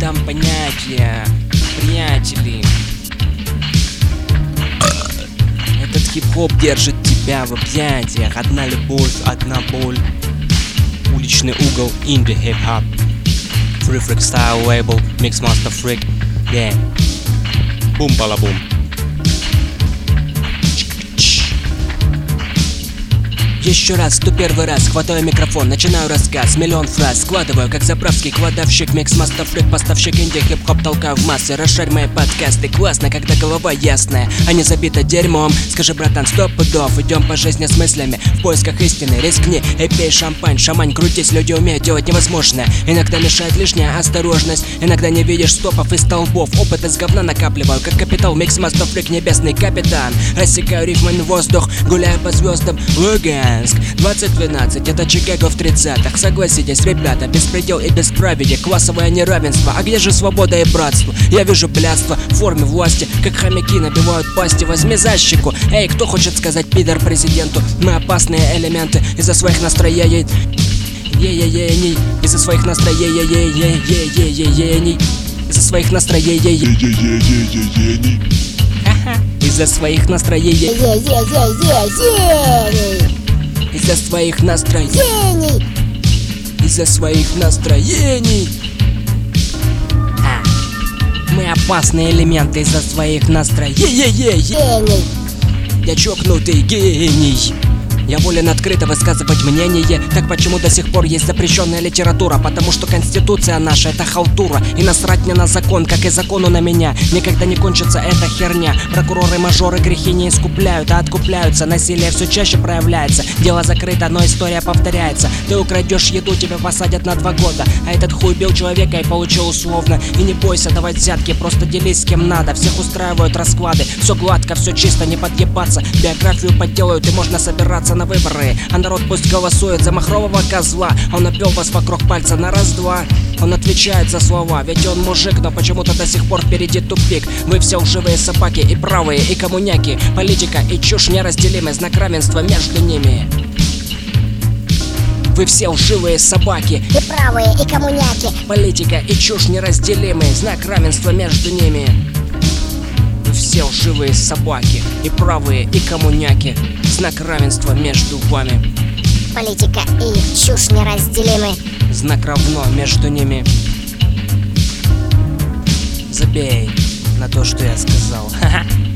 дам понятия, приятели. Этот хип-хоп держит тебя в объятиях. Одна любовь, одна боль. Уличный угол, инди хип-хоп. Free Freak Style Label, Mixmaster Freak. Yeah. Бум-бала-бум. Еще раз, кто первый раз, хватаю микрофон, начинаю рассказ. Миллион фраз складываю, как заправский кладовщик. Микс-мастер фрик, поставщик инди, хип-хоп толкаю в массы. Расшарь мои подкасты, классно, когда голова ясная, а не забита дерьмом. Скажи, братан, 100 пудов, идем по жизни с мыслями, в поисках истины. Рискни и пей шампань, шамань, крутись, люди умеют делать невозможное. Иногда мешает лишняя осторожность, иногда не видишь стопов и столбов. Опыт из говна накапливаю, как капитал. Микс-мастер фрик, небесный капитан. Рассекаю рифмами воздух, гуляю по звездам. Луганск 2012, это Чикаго в 30-х. Согласитесь, ребята, беспредел и бесправие, классовое неравенство. А где же свобода и братство? Я вижу блядство в форме власти, как хомяки набивают пасти. Возьми за щеку. Эй, кто хочет сказать пидор президенту? Мы опасные элементы из-за своих настроений. Из-за своих настроений. Из-за своих настроений. Из-за своих настроений. Из-за своих настроений. Из-за своих настроений. Мы опасные элементы из-за своих настроений. Я чокнутый гений. Я волен открыто высказывать мнение. Так почему до сих пор есть запрещенная литература? Потому что конституция наша — это халтура. И насрать мне на закон, как и закону на меня. Никогда не кончится эта херня. Прокуроры-мажоры грехи не искупляют, а откупляются. Насилие все чаще проявляется. Дело закрыто, но история повторяется. Ты украдешь еду, тебя посадят на 2 года. А этот хуй бил человека и получил условно. И не бойся давать взятки, просто делись с кем надо. Всех устраивают расклады, все гладко, все чисто, не подъебаться. Биографию подделают и можно собираться на выборы, а народ пусть голосует за махрового козла. Он обвел вас вокруг пальца на раз-два. Он отвечает за слова, ведь он мужик, но почему-то до сих пор впереди тупик. Вы все лживые собаки, и правые, и коммуняки. Политика и чушь неразделимы, знак равенства между ними. Вы все лживые собаки, и правые, и коммуняки. Политика и чушь неразделимы, знак равенства между ними. Вы все лживые собаки, и правые, и коммуняки. Знак равенства между вами. Политика и чушь неразделимы. Знак равно между ними. Забей на то, что я сказал. Ха-ха.